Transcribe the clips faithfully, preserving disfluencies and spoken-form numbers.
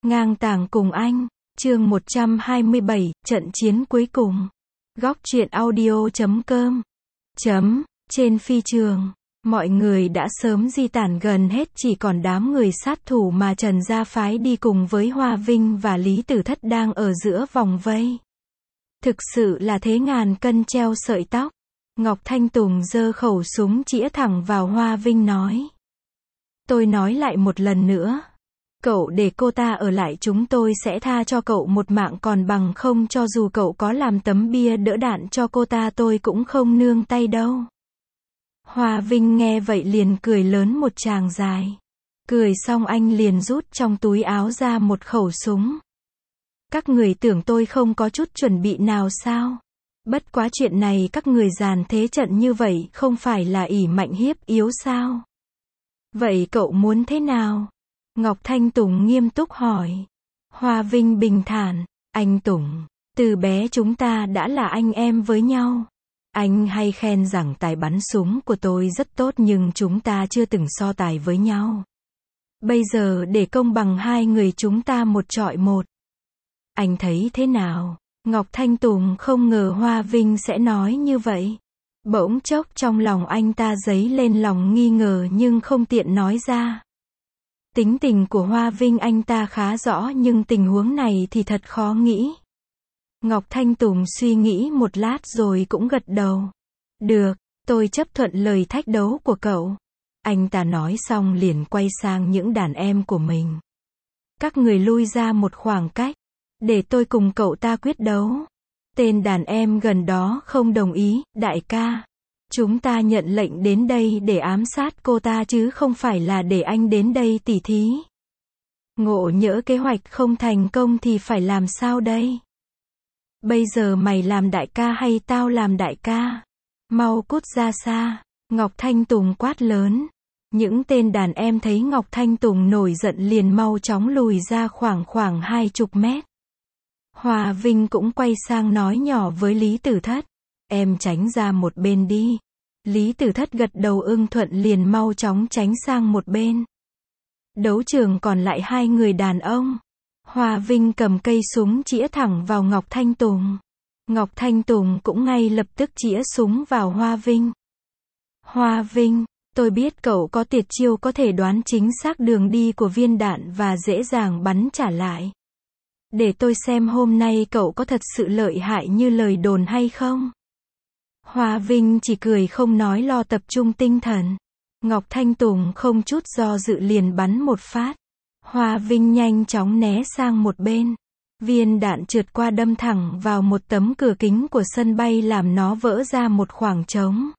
Ngang tàng cùng anh, chương một trăm hai mươi bảy, trận chiến cuối cùng. Góc truyện audio chấm com. Chấm, trên phi trường, mọi người đã sớm di tản gần hết, chỉ còn đám người sát thủ mà Trần gia phái đi cùng với Hoa Vinh và Lý Tử Thất đang ở giữa vòng vây. Thực sự là thế ngàn cân treo sợi tóc. Ngọc Thanh Tùng giơ khẩu súng chĩa thẳng vào Hoa Vinh nói. Tôi nói lại một lần nữa. Cậu để cô ta ở lại, chúng tôi sẽ tha cho cậu một mạng, còn bằng không cho dù cậu có làm tấm bia đỡ đạn cho cô ta tôi cũng không nương tay đâu. Hoa Vinh nghe vậy liền cười lớn một tràng dài. Cười xong anh liền rút trong túi áo ra một khẩu súng. Các người tưởng tôi không có chút chuẩn bị nào sao? Bất quá chuyện này các người dàn thế trận như vậy không phải là ỷ mạnh hiếp yếu sao? Vậy cậu muốn thế nào? Ngọc Thanh Tùng nghiêm túc hỏi. Hoa Vinh bình thản. Anh Tùng, từ bé chúng ta đã là anh em với nhau. Anh hay khen rằng tài bắn súng của tôi rất tốt nhưng chúng ta chưa từng so tài với nhau. Bây giờ để công bằng hai người chúng ta một chọi một. Anh thấy thế nào? Ngọc Thanh Tùng không ngờ Hoa Vinh sẽ nói như vậy. Bỗng chốc trong lòng anh ta dấy lên lòng nghi ngờ nhưng không tiện nói ra. Tính tình của Hoa Vinh anh ta khá rõ nhưng tình huống này thì thật khó nghĩ. Ngọc Thanh Tùng suy nghĩ một lát rồi cũng gật đầu. Được, tôi chấp thuận lời thách đấu của cậu. Anh ta nói xong liền quay sang những đàn em của mình. Các người lui ra một khoảng cách, để tôi cùng cậu ta quyết đấu. Tên đàn em gần đó không đồng ý. Đại ca, chúng ta nhận lệnh đến đây để ám sát cô ta chứ không phải là để anh đến đây tỉ thí. Ngộ nhỡ kế hoạch không thành công thì phải làm sao đây? Bây giờ mày làm đại ca hay tao làm đại ca? Mau cút ra xa. Ngọc Thanh Tùng quát lớn. Những tên đàn em thấy Ngọc Thanh Tùng nổi giận liền mau chóng lùi ra khoảng khoảng hai chục mét. Hoa Vinh cũng quay sang nói nhỏ với Lý Tử Thất. Em tránh ra một bên đi. Lý Tử Thất gật đầu ưng thuận liền mau chóng tránh sang một bên. Đấu trường còn lại hai người đàn ông. Hoa Vinh cầm cây súng chĩa thẳng vào Ngọc Thanh Tùng. Ngọc Thanh Tùng cũng ngay lập tức chĩa súng vào Hoa Vinh. Hoa Vinh, tôi biết cậu có tuyệt chiêu có thể đoán chính xác đường đi của viên đạn và dễ dàng bắn trả lại. Để tôi xem hôm nay cậu có thật sự lợi hại như lời đồn hay không. Hoa Vinh chỉ cười không nói, lo tập trung tinh thần. Ngọc Thanh Tùng không chút do dự liền bắn một phát. Hoa Vinh nhanh chóng né sang một bên. Viên đạn trượt qua đâm thẳng vào một tấm cửa kính của sân bay làm nó vỡ ra một khoảng trống.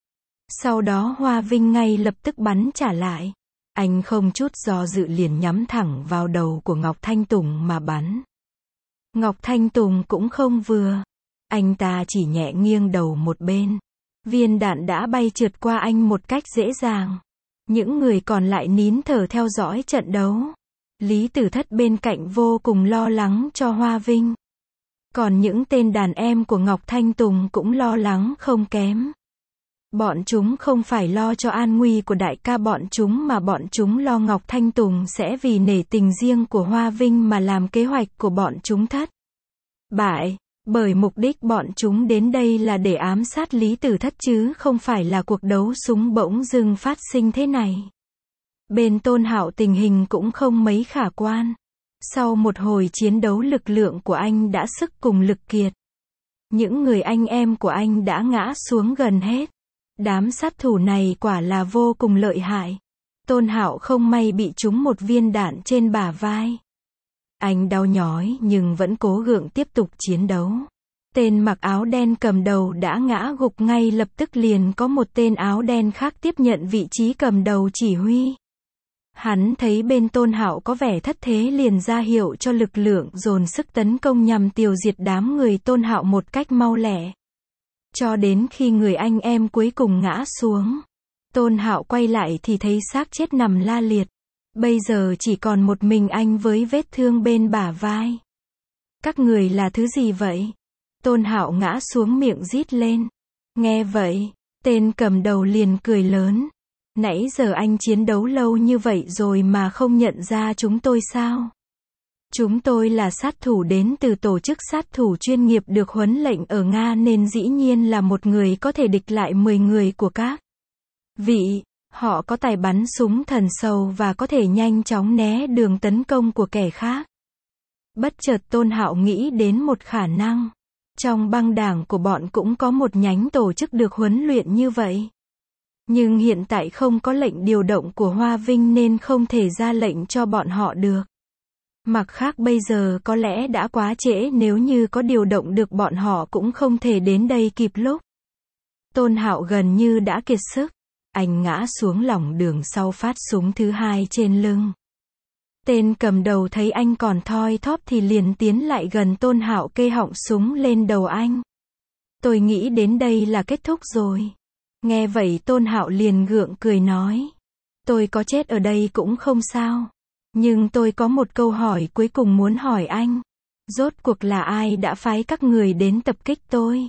Sau đó Hoa Vinh ngay lập tức bắn trả lại. Anh không chút do dự liền nhắm thẳng vào đầu của Ngọc Thanh Tùng mà bắn. Ngọc Thanh Tùng cũng không vừa. Anh ta chỉ nhẹ nghiêng đầu một bên. Viên đạn đã bay trượt qua anh một cách dễ dàng. Những người còn lại nín thở theo dõi trận đấu. Lý Tử Thất bên cạnh vô cùng lo lắng cho Hoa Vinh. Còn những tên đàn em của Ngọc Thanh Tùng cũng lo lắng không kém. Bọn chúng không phải lo cho an nguy của đại ca bọn chúng mà bọn chúng lo Ngọc Thanh Tùng sẽ vì nể tình riêng của Hoa Vinh mà làm kế hoạch của bọn chúng thất bại. Bởi mục đích bọn chúng đến đây là để ám sát Lý Tử Thất chứ không phải là cuộc đấu súng bỗng dưng phát sinh thế này. Bên Tôn Hạo tình hình cũng không mấy khả quan. Sau một hồi chiến đấu lực lượng của anh đã sức cùng lực kiệt. Những người anh em của anh đã ngã xuống gần hết. Đám sát thủ này quả là vô cùng lợi hại. Tôn Hạo không may bị trúng một viên đạn trên bả vai. Anh đau nhói nhưng vẫn cố gượng tiếp tục chiến đấu. Tên mặc áo đen cầm đầu đã ngã gục, ngay lập tức liền có một tên áo đen khác tiếp nhận vị trí cầm đầu chỉ huy. Hắn thấy bên Tôn Hạo có vẻ thất thế liền ra hiệu cho lực lượng dồn sức tấn công nhằm tiêu diệt đám người Tôn Hạo một cách mau lẹ. Cho đến khi người anh em cuối cùng ngã xuống. Tôn Hạo quay lại thì thấy xác chết nằm la liệt. Bây giờ chỉ còn một mình anh với vết thương bên bả vai. Các người là thứ gì vậy? Tôn Hạo ngã xuống miệng rít lên. Nghe vậy, tên cầm đầu liền cười lớn. Nãy giờ anh chiến đấu lâu như vậy rồi mà không nhận ra chúng tôi sao? Chúng tôi là sát thủ đến từ tổ chức sát thủ chuyên nghiệp được huấn lệnh ở Nga nên dĩ nhiên là một người có thể địch lại mười người của các vị. Họ có tài bắn súng thần sầu và có thể nhanh chóng né đường tấn công của kẻ khác. Bất chợt Tôn Hạo nghĩ đến một khả năng. Trong băng đảng của bọn cũng có một nhánh tổ chức được huấn luyện như vậy. Nhưng hiện tại không có lệnh điều động của Hoa Vinh nên không thể ra lệnh cho bọn họ được. Mặt khác bây giờ có lẽ đã quá trễ, nếu như có điều động được bọn họ cũng không thể đến đây kịp lúc. Tôn Hạo gần như đã kiệt sức. Anh ngã xuống lòng đường sau phát súng thứ hai trên lưng. Tên cầm đầu thấy anh còn thoi thóp thì liền tiến lại gần Tôn Hạo kê họng súng lên đầu anh. Tôi nghĩ đến đây là kết thúc rồi. Nghe vậy Tôn Hạo liền gượng cười nói. Tôi có chết ở đây cũng không sao. Nhưng tôi có một câu hỏi cuối cùng muốn hỏi anh. Rốt cuộc là ai đã phái các người đến tập kích tôi?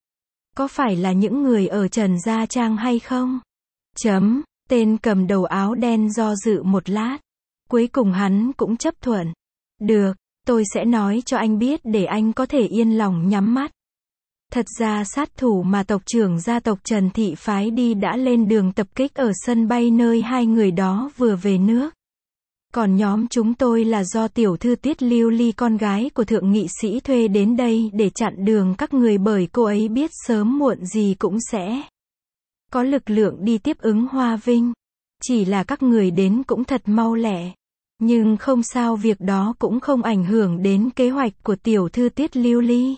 Có phải là những người ở Trần Gia Trang hay không? Chấm, tên cầm đầu áo đen do dự một lát. Cuối cùng hắn cũng chấp thuận. Được, tôi sẽ nói cho anh biết để anh có thể yên lòng nhắm mắt. Thật ra sát thủ mà tộc trưởng gia tộc Trần Thị phái đi đã lên đường tập kích ở sân bay nơi hai người đó vừa về nước. Còn nhóm chúng tôi là do tiểu thư Tiết Lưu Ly con gái của thượng nghị sĩ thuê đến đây để chặn đường các người, bởi cô ấy biết sớm muộn gì cũng sẽ có lực lượng đi tiếp ứng Hoa Vinh. Chỉ là các người đến cũng thật mau lẹ. Nhưng không sao, việc đó cũng không ảnh hưởng đến kế hoạch của tiểu thư Tiết Lưu Ly.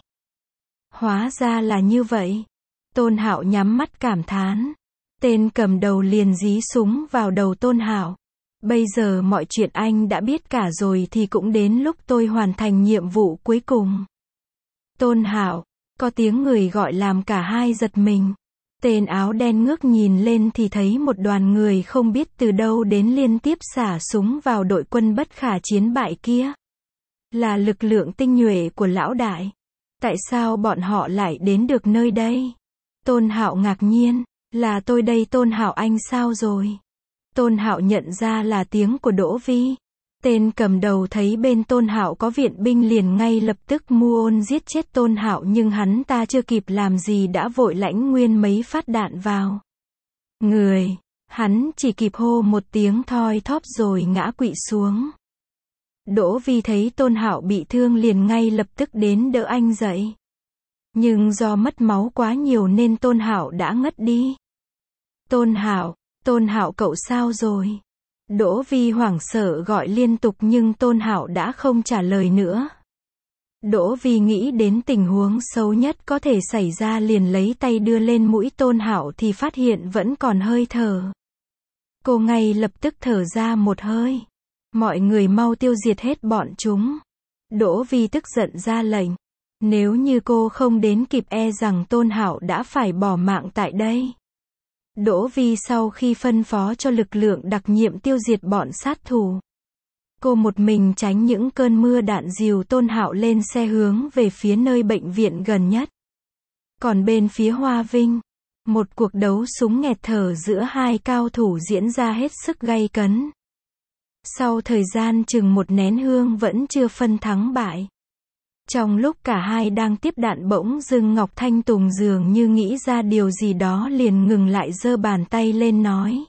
Hóa ra là như vậy. Tôn Hạo nhắm mắt cảm thán. Tên cầm đầu liền dí súng vào đầu Tôn Hạo. Bây giờ mọi chuyện anh đã biết cả rồi thì cũng đến lúc tôi hoàn thành nhiệm vụ cuối cùng. Tôn Hạo, có tiếng người gọi làm cả hai giật mình. Tên áo đen ngước nhìn lên thì thấy một đoàn người không biết từ đâu đến liên tiếp xả súng vào đội quân bất khả chiến bại kia. Là lực lượng tinh nhuệ của lão đại. Tại sao bọn họ lại đến được nơi đây? Tôn Hạo ngạc nhiên. Là tôi đây. Tôn Hạo, anh sao rồi? Tôn Hạo nhận ra là tiếng của Đỗ Vi. Tên cầm đầu thấy bên Tôn Hạo có viện binh liền ngay lập tức mưu ôn giết chết Tôn Hạo, nhưng hắn ta chưa kịp làm gì đã vội lãnh nguyên mấy phát đạn vào người. Hắn chỉ kịp hô một tiếng thoi thóp rồi ngã quỵ xuống. Đỗ Vi thấy Tôn Hạo bị thương liền ngay lập tức đến đỡ anh dậy. Nhưng do mất máu quá nhiều nên Tôn Hạo đã ngất đi. Tôn Hạo, Tôn Hạo cậu sao rồi? Đỗ Vi hoảng sợ gọi liên tục nhưng Tôn Hạo đã không trả lời nữa. Đỗ Vi nghĩ đến tình huống xấu nhất có thể xảy ra liền lấy tay đưa lên mũi Tôn Hạo thì phát hiện vẫn còn hơi thở. Cô ngay lập tức thở ra một hơi. Mọi người mau tiêu diệt hết bọn chúng. Đỗ Vi tức giận ra lệnh. Nếu như cô không đến kịp e rằng Tôn Hạo đã phải bỏ mạng tại đây. Đỗ Vi sau khi phân phó cho lực lượng đặc nhiệm tiêu diệt bọn sát thủ, cô một mình tránh những cơn mưa đạn dìu Tôn Hạo lên xe hướng về phía nơi bệnh viện gần nhất. Còn bên phía Hoa Vinh, một cuộc đấu súng nghẹt thở giữa hai cao thủ diễn ra hết sức gay cấn. Sau thời gian chừng một nén hương vẫn chưa phân thắng bại. Trong lúc cả hai đang tiếp đạn bỗng dưng Ngọc Thanh Tùng dường như nghĩ ra điều gì đó liền ngừng lại, giơ bàn tay lên nói.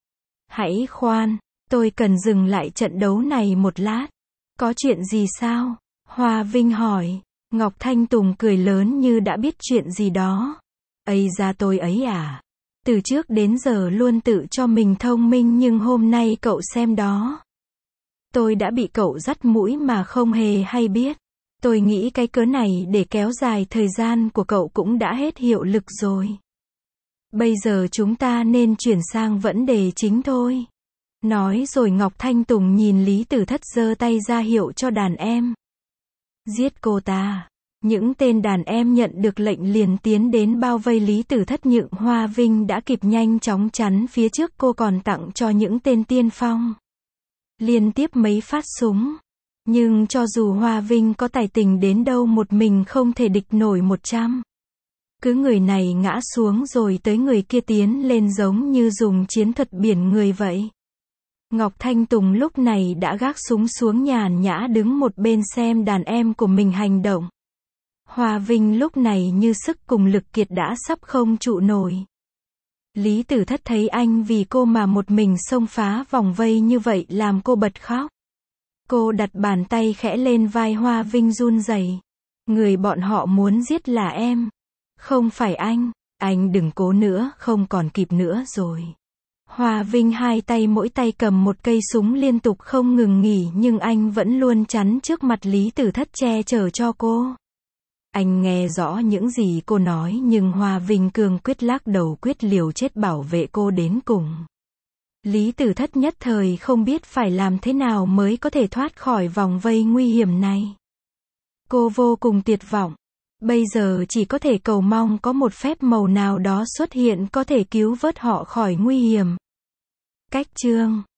Hãy khoan, tôi cần dừng lại trận đấu này một lát. Có chuyện gì sao? Hoa Vinh hỏi. Ngọc Thanh Tùng cười lớn như đã biết chuyện gì đó. Ây da, tôi ấy à. Từ trước đến giờ luôn tự cho mình thông minh nhưng hôm nay cậu xem đó. Tôi đã bị cậu dắt mũi mà không hề hay biết. Tôi nghĩ cái cớ này để kéo dài thời gian của cậu cũng đã hết hiệu lực rồi. Bây giờ chúng ta nên chuyển sang vấn đề chính thôi. Nói rồi Ngọc Thanh Tùng nhìn Lý Tử Thất giơ tay ra hiệu cho đàn em. Giết cô ta. Những tên đàn em nhận được lệnh liền tiến đến bao vây Lý Tử Thất, nhưng Hoa Vinh đã kịp nhanh chóng chắn phía trước cô, còn tặng cho những tên tiên phong liên tiếp mấy phát súng. Nhưng cho dù Hoa Vinh có tài tình đến đâu, một mình không thể địch nổi một trăm. Cứ người này ngã xuống rồi tới người kia tiến lên giống như dùng chiến thuật biển người vậy. Ngọc Thanh Tùng lúc này đã gác súng xuống nhàn nhã đứng một bên xem đàn em của mình hành động. Hoa Vinh lúc này như sức cùng lực kiệt đã sắp không trụ nổi. Lý Tử Thất thấy anh vì cô mà một mình xông phá vòng vây như vậy làm cô bật khóc. Cô đặt bàn tay khẽ lên vai Hoa Vinh run rẩy. Người bọn họ muốn giết là em. Không phải anh. Anh đừng cố nữa, không còn kịp nữa rồi. Hoa Vinh hai tay mỗi tay cầm một cây súng liên tục không ngừng nghỉ nhưng anh vẫn luôn chắn trước mặt Lý Tử Thất che chở cho cô. Anh nghe rõ những gì cô nói nhưng Hoa Vinh cương quyết lắc đầu quyết liều chết bảo vệ cô đến cùng. Lý Tử Thất nhất thời không biết phải làm thế nào mới có thể thoát khỏi vòng vây nguy hiểm này. Cô vô cùng tuyệt vọng. Bây giờ chỉ có thể cầu mong có một phép màu nào đó xuất hiện có thể cứu vớt họ khỏi nguy hiểm. Cách chương